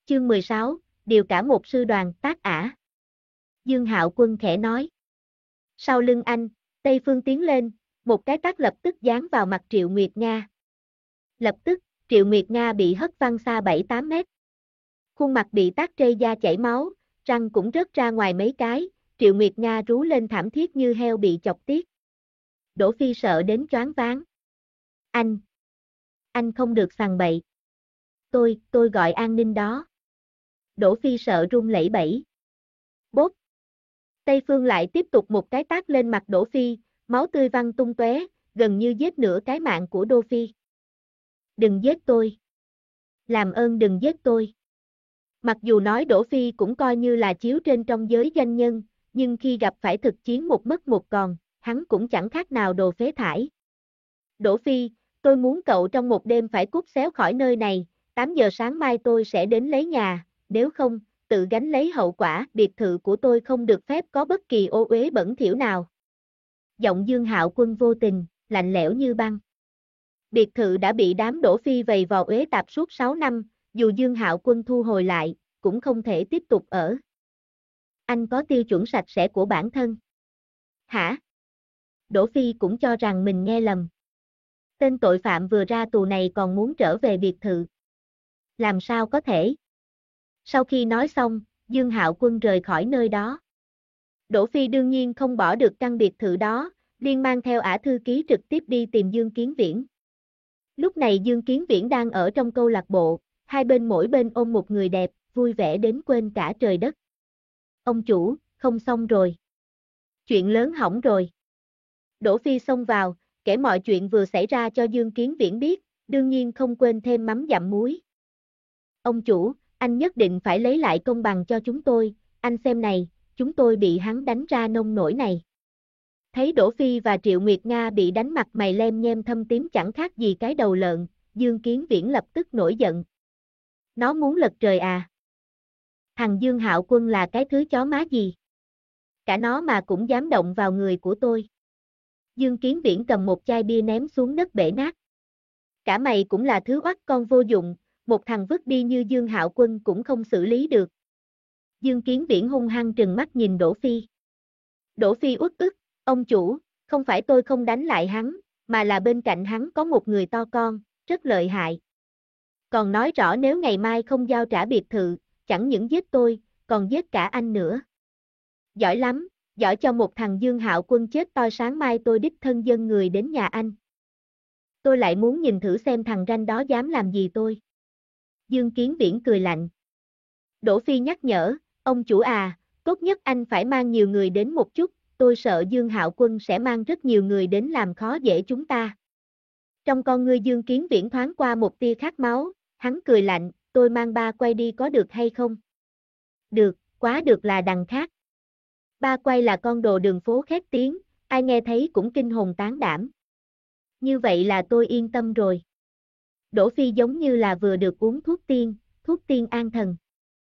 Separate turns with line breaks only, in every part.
Chương 16, điều cả một sư đoàn, tác ả. Dương Hạo Quân khẽ nói. Sau lưng anh, Tây Phương tiến lên, một cái tát lập tức giáng vào mặt Triệu Nguyệt Nga. Lập tức, Triệu Nguyệt Nga bị hất văng xa 7-8 mét. Khuôn mặt bị tát trây da chảy máu, răng cũng rớt ra ngoài mấy cái, Triệu Nguyệt Nga rú lên thảm thiết như heo bị chọc tiết. Đỗ Phi sợ đến choáng váng. Anh không được sằng bậy. Tôi gọi an ninh đó. Đỗ Phi sợ run lẩy bẩy. Bốp. Tây Phương lại tiếp tục một cái tát lên mặt Đỗ Phi, máu tươi văng tung tóe, gần như giết nửa cái mạng của Đỗ Phi. Đừng giết tôi. Làm ơn đừng giết tôi. Mặc dù nói Đỗ Phi cũng coi như là chiếu trên trong giới doanh nhân, nhưng khi gặp phải thực chiến một mất một còn, hắn cũng chẳng khác nào đồ phế thải. Đỗ Phi, tôi muốn cậu trong một đêm phải cút xéo khỏi nơi này, 8 giờ sáng mai tôi sẽ đến lấy nhà, nếu không, tự gánh lấy hậu quả, biệt thự của tôi không được phép có bất kỳ ô uế bẩn thỉu nào. Giọng Dương Hạo Quân vô tình, lạnh lẽo như băng. Biệt thự đã bị đám Đỗ Phi vầy vò uế tạp suốt 6 năm, dù Dương Hạo Quân thu hồi lại, cũng không thể tiếp tục ở. Anh có tiêu chuẩn sạch sẽ của bản thân. Hả? Đỗ Phi cũng cho rằng mình nghe lầm. Tên tội phạm vừa ra tù này còn muốn trở về biệt thự. Làm sao có thể? Sau khi nói xong, Dương Hạo Quân rời khỏi nơi đó. Đỗ Phi đương nhiên không bỏ được căn biệt thự đó, liền mang theo ả thư ký trực tiếp đi tìm Dương Kiến Viễn. Lúc này Dương Kiến Viễn đang ở trong câu lạc bộ, hai bên mỗi bên ôm một người đẹp, vui vẻ đến quên cả trời đất. Ông chủ, không xong rồi. Chuyện lớn hỏng rồi. Đỗ Phi xông vào, kể mọi chuyện vừa xảy ra cho Dương Kiến Viễn biết, đương nhiên không quên thêm mắm dặm muối. Ông chủ, anh nhất định phải lấy lại công bằng cho chúng tôi, anh xem này, chúng tôi bị hắn đánh ra nông nổi này. Thấy Đỗ Phi và Triệu Nguyệt Nga bị đánh mặt mày lem nhem thâm tím chẳng khác gì cái đầu lợn, Dương Kiến Viễn lập tức nổi giận. Nó muốn lật trời à? Thằng Dương Hạo Quân là cái thứ chó má gì? Cả nó mà cũng dám động vào người của tôi. Dương Kiến Viễn cầm một chai bia ném xuống đất bể nát. Cả mày cũng là thứ oắt con vô dụng, một thằng vứt đi như Dương Hạo Quân cũng không xử lý được. Dương Kiến Viễn hung hăng trừng mắt nhìn Đỗ Phi. Đỗ Phi uất ức, ông chủ, không phải tôi không đánh lại hắn, mà là bên cạnh hắn có một người to con, rất lợi hại. Còn nói rõ nếu ngày mai không giao trả biệt thự, chẳng những giết tôi, còn giết cả anh nữa. Giỏi lắm, giỏi cho một thằng Dương Hạo Quân chết toi sáng mai tôi đích thân dâng người đến nhà anh. Tôi lại muốn nhìn thử xem thằng ranh đó dám làm gì tôi. Dương Kiến Viễn cười lạnh. Đỗ Phi nhắc nhở, ông chủ à, tốt nhất anh phải mang nhiều người đến một chút, tôi sợ Dương Hạo Quân sẽ mang rất nhiều người đến làm khó dễ chúng ta. Trong con ngươi Dương Kiến Viễn thoáng qua một tia khát máu, hắn cười lạnh, tôi mang ba quay đi có được hay không? Được, quá được là đằng khác. Ba quay là con đồ đường phố khét tiếng, ai nghe thấy cũng kinh hồn tán đảm. Như vậy là tôi yên tâm rồi. Đỗ Phi giống như là vừa được uống thuốc tiên an thần.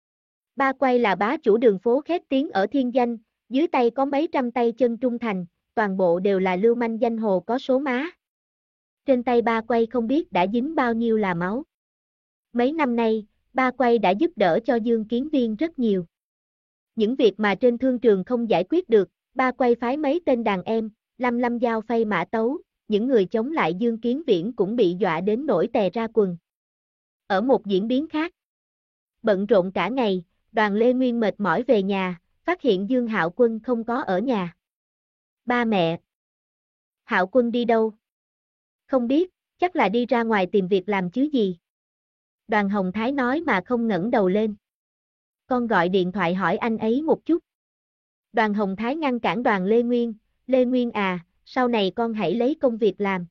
Ba quay là bá chủ đường phố khét tiếng ở thiên danh, dưới tay có mấy trăm tay chân trung thành, toàn bộ đều là lưu manh danh hồ có số má. Trên tay ba quay không biết đã dính bao nhiêu là máu. Mấy năm nay, ba quay đã giúp đỡ cho Dương Kiến Viên rất nhiều. Những việc mà trên thương trường không giải quyết được, ba quay phái mấy tên đàn em, lâm dao phay mã tấu, những người chống lại Dương Kiến Viễn cũng bị dọa đến nổi tè ra quần. Ở một diễn biến khác, bận rộn cả ngày, Đoàn Lê Nguyên mệt mỏi về nhà, phát hiện Dương Hạo Quân không có ở nhà. Ba mẹ! Hạo Quân đi đâu? Không biết, chắc là đi ra ngoài tìm việc làm chứ gì. Đoàn Hồng Thái nói mà không ngẩng đầu lên. Con gọi điện thoại hỏi anh ấy một chút. Đoàn Hồng Thái ngăn cản Đoàn Lê Nguyên à, sau này con hãy lấy công việc làm.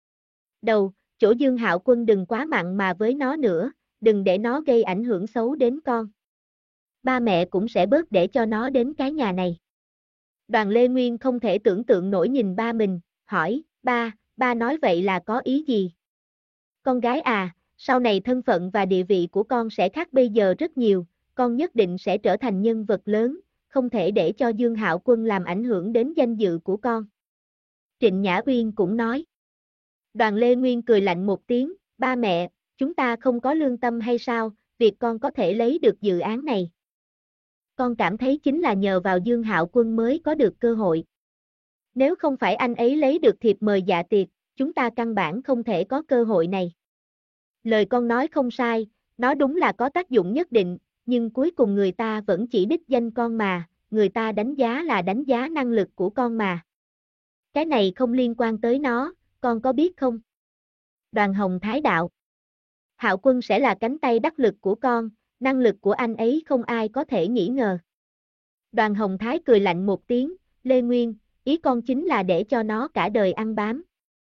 Đầu, chỗ Dương Hạo Quân đừng quá mặn mà với nó nữa, đừng để nó gây ảnh hưởng xấu đến con. Ba mẹ cũng sẽ bớt để cho nó đến cái nhà này. Đoàn Lê Nguyên không thể tưởng tượng nổi nhìn ba mình, hỏi, ba nói vậy là có ý gì? Con gái à, sau này thân phận và địa vị của con sẽ khác bây giờ rất nhiều, con nhất định sẽ trở thành nhân vật lớn, không thể để cho Dương Hạo Quân làm ảnh hưởng đến danh dự của con. Trịnh Nhã Uyên cũng nói. Đoàn Lê Nguyên cười lạnh một tiếng, ba mẹ, chúng ta không có lương tâm hay sao, việc con có thể lấy được dự án này. Con cảm thấy chính là nhờ vào Dương Hạo Quân mới có được cơ hội. Nếu không phải anh ấy lấy được thiệp mời dạ tiệc, chúng ta căn bản không thể có cơ hội này. Lời con nói không sai, nó đúng là có tác dụng nhất định, nhưng cuối cùng người ta vẫn chỉ đích danh con mà, người ta đánh giá là đánh giá năng lực của con mà. Cái này không liên quan tới nó, con có biết không? Đoàn Hồng Thái đạo. Hạo Quân sẽ là cánh tay đắc lực của con, năng lực của anh ấy không ai có thể nghi ngờ. Đoàn Hồng Thái cười lạnh một tiếng, Lê Nguyên, ý con chính là để cho nó cả đời ăn bám.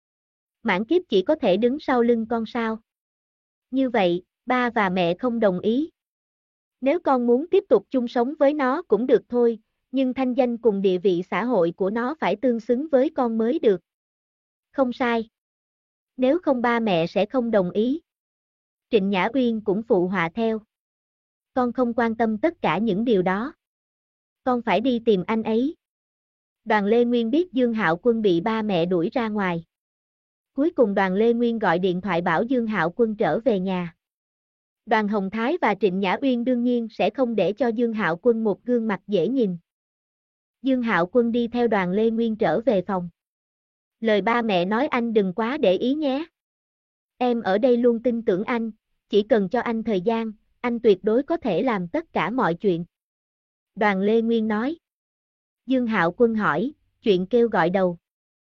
Mãn Kiếp chỉ có thể đứng sau lưng con sao? Như vậy, ba và mẹ không đồng ý. Nếu con muốn tiếp tục chung sống với nó cũng được thôi, nhưng thanh danh cùng địa vị xã hội của nó phải tương xứng với con mới được. Không sai. Nếu không ba mẹ sẽ không đồng ý. Trịnh Nhã Uyên cũng phụ họa theo. Con không quan tâm tất cả những điều đó. Con phải đi tìm anh ấy. Đoàn Lê Nguyên biết Dương Hạo Quân bị ba mẹ đuổi ra ngoài. Cuối cùng Đoàn Lê Nguyên gọi điện thoại bảo Dương Hạo Quân trở về nhà. Đoàn Hồng Thái và Trịnh Nhã Uyên đương nhiên sẽ không để cho Dương Hạo Quân một gương mặt dễ nhìn. Dương Hạo Quân đi theo Đoàn Lê Nguyên trở về phòng. Lời ba mẹ nói anh đừng quá để ý nhé. Em ở đây luôn tin tưởng anh, chỉ cần cho anh thời gian, anh tuyệt đối có thể làm tất cả mọi chuyện. Đoàn Lê Nguyên nói. Dương Hạo Quân hỏi, chuyện kêu gọi đầu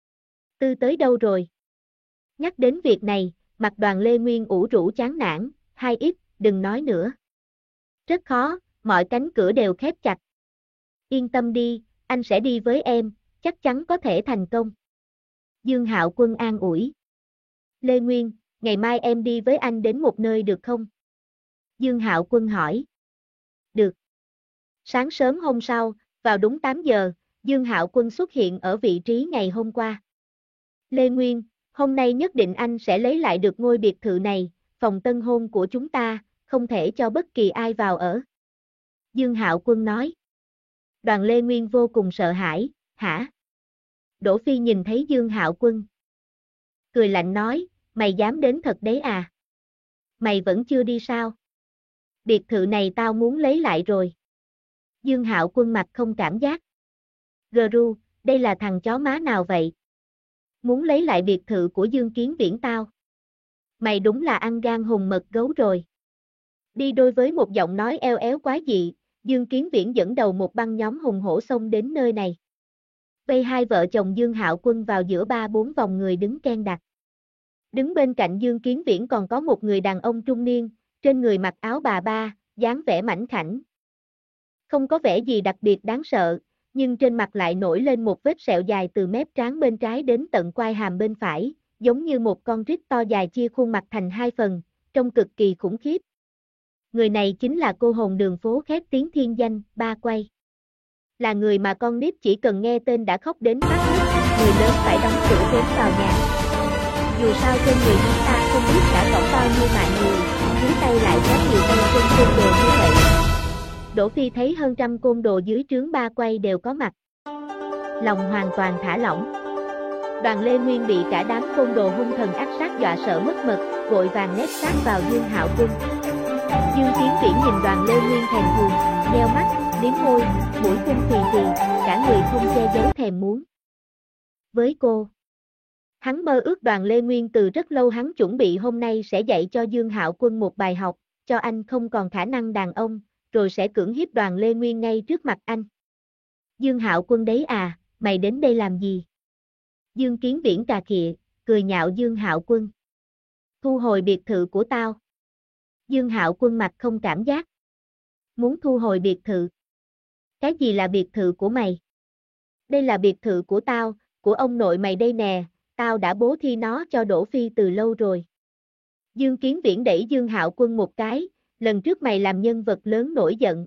tư tới đâu rồi? Nhắc đến việc này, mặt Đoàn Lê Nguyên ủ rũ chán nản, hai ít, đừng nói nữa. Rất khó, mọi cánh cửa đều khép chặt. Yên tâm đi, anh sẽ đi với em, chắc chắn có thể thành công. Dương Hạo Quân an ủi. Lê Nguyên, ngày mai em đi với anh đến một nơi được không? Dương Hạo Quân hỏi. Được. Sáng sớm hôm sau, vào đúng 8 giờ, Dương Hạo Quân xuất hiện ở vị trí ngày hôm qua. Lê Nguyên, hôm nay nhất định anh sẽ lấy lại được ngôi biệt thự này, phòng tân hôn của chúng ta, không thể cho bất kỳ ai vào ở. Dương Hạo Quân nói. Đoàn Lê Nguyên vô cùng sợ hãi, hả? Đỗ Phi nhìn thấy Dương Hạo Quân. Cười lạnh nói, mày dám đến thật đấy à? Mày vẫn chưa đi sao? Biệt thự này tao muốn lấy lại rồi. Dương Hạo Quân mặt không cảm giác. Gru, đây là thằng chó má nào vậy? Muốn lấy lại biệt thự của Dương Kiến Viễn tao. Mày đúng là ăn gan hùm mật gấu rồi. Đi đôi với một giọng nói eo éo quái dị, Dương Kiến Viễn dẫn đầu một băng nhóm hùng hổ xông đến nơi này. Vây hai vợ chồng Dương Hạo Quân vào giữa 3-4 vòng người đứng ken đặc. Đứng bên cạnh Dương Kiến Viễn còn có một người đàn ông trung niên, trên người mặc áo bà ba, dáng vẻ mảnh khảnh. Không có vẻ gì đặc biệt đáng sợ, nhưng trên mặt lại nổi lên một vết sẹo dài từ mép trán bên trái đến tận quai hàm bên phải, giống như một con rít to dài chia khuôn mặt thành hai phần, trông cực kỳ khủng khiếp. Người này chính là cô hồn đường phố khét tiếng thiên danh, Ba Quay. Là người mà con nít chỉ cần nghe tên đã khóc đến phát nức, người lớn phải đóng cửa trốn vào nhà. Dù sao trên người chúng ta không biết đã cõng bao nhiêu mạng người, dưới tay lại có nhiều tay trên côn đồ như vậy. Đỗ Phi thấy hơn trăm côn đồ dưới trướng Ba Quay đều có mặt. Lòng hoàn toàn thả lỏng. Đoàn Lê Nguyên bị cả đám côn đồ hung thần ác sát dọa sợ mất mật, vội vàng nép sát vào Dương Hạo Quân. Dương Kiến Viễn nhìn Đoàn Lê Nguyên thèm thuồng, nheo mắt, liếm môi, mũi phun phì phì, cả người không che giấu thèm muốn. Với cô, hắn mơ ước Đoàn Lê Nguyên từ rất lâu, hắn chuẩn bị hôm nay sẽ dạy cho Dương Hạo Quân một bài học, cho anh không còn khả năng đàn ông, rồi sẽ cưỡng hiếp Đoàn Lê Nguyên ngay trước mặt anh. Dương Hạo Quân đấy à, mày đến đây làm gì? Dương Kiến Viễn cà khịa, cười nhạo Dương Hạo Quân. Thu hồi biệt thự của tao. Dương Hạo Quân mặt không cảm giác. Muốn thu hồi biệt thự? Cái gì là biệt thự của mày? Đây là biệt thự của tao, của ông nội mày đây nè, tao đã bố thí nó cho Đỗ Phi từ lâu rồi. Dương Kiến Viễn đẩy Dương Hạo Quân một cái, lần trước mày làm nhân vật lớn nổi giận.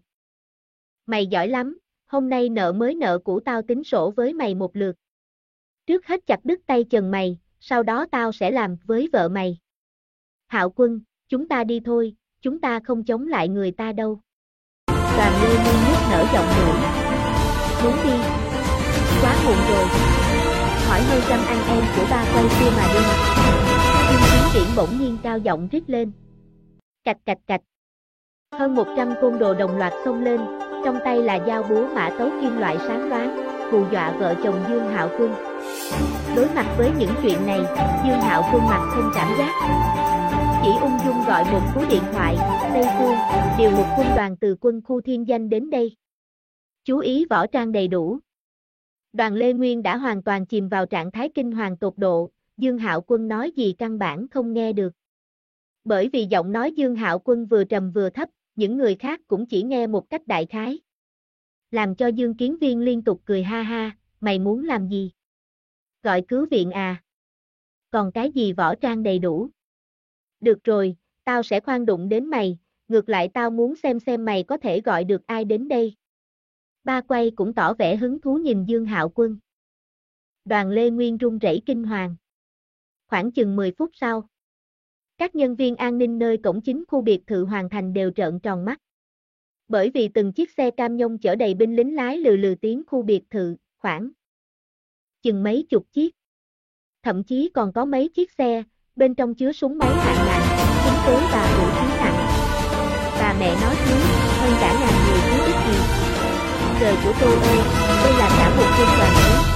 Mày giỏi lắm, hôm nay nợ mới nợ cũ tao tính sổ với mày một lượt. Trước hết chặt đứt tay chân mày, sau đó tao sẽ làm với vợ mày. Hạo Quân, chúng ta đi thôi, chúng ta không chống lại người ta đâu. Đoàn Lê Nguyên nước nở giọng nổi. Muốn đi? Quá muộn rồi. Hỏi hơn trăm anh em của Ba Quay kia mà đi. Dương Kiến Viễn bỗng nhiên cao giọng rít lên. Cạch cạch cạch. Hơn 100 côn đồ đồng loạt xông lên, trong tay là dao búa mã tấu kim loại sáng loáng, hù dọa vợ chồng Dương Hạo Quân. Đối mặt với những chuyện này, Dương Hạo Quân mặt không cảm giác, chỉ ung dung gọi một cú điện thoại, Tây Phương, điều một quân đoàn từ quân khu Thiên Danh đến đây. Chú ý võ trang đầy đủ. Đoàn Lê Nguyên đã hoàn toàn chìm vào trạng thái kinh hoàng tột độ, Dương Hạo Quân nói gì căn bản không nghe được. Bởi vì giọng nói Dương Hạo Quân vừa trầm vừa thấp, những người khác cũng chỉ nghe một cách đại khái. Làm cho Dương Kiến Viên liên tục cười ha ha, mày muốn làm gì? Gọi cứu viện à? Còn cái gì võ trang đầy đủ? Được rồi, tao sẽ khoan đụng đến mày, ngược lại tao muốn xem mày có thể gọi được ai đến đây. Ba Quay cũng tỏ vẻ hứng thú nhìn Dương Hạo Quân. Đoàn Lê Nguyên run rẩy kinh hoàng. Khoảng chừng 10 phút sau, các nhân viên an ninh nơi cổng chính khu biệt thự Hoàng Thành đều trợn tròn mắt. Bởi vì từng chiếc xe cam nhông chở đầy binh lính lái lừ lừ tiến khu biệt thự, khoảng chừng mấy chục chiếc. Thậm chí còn có mấy chiếc xe, bên trong chứa súng máy hạng nặng, súng cối và vũ khí nặng. Và mẹ nói chứ, hơn cả ngàn người chứ ít gì. Trời của tôi ơi, đây là cả một quân đoàn lớn.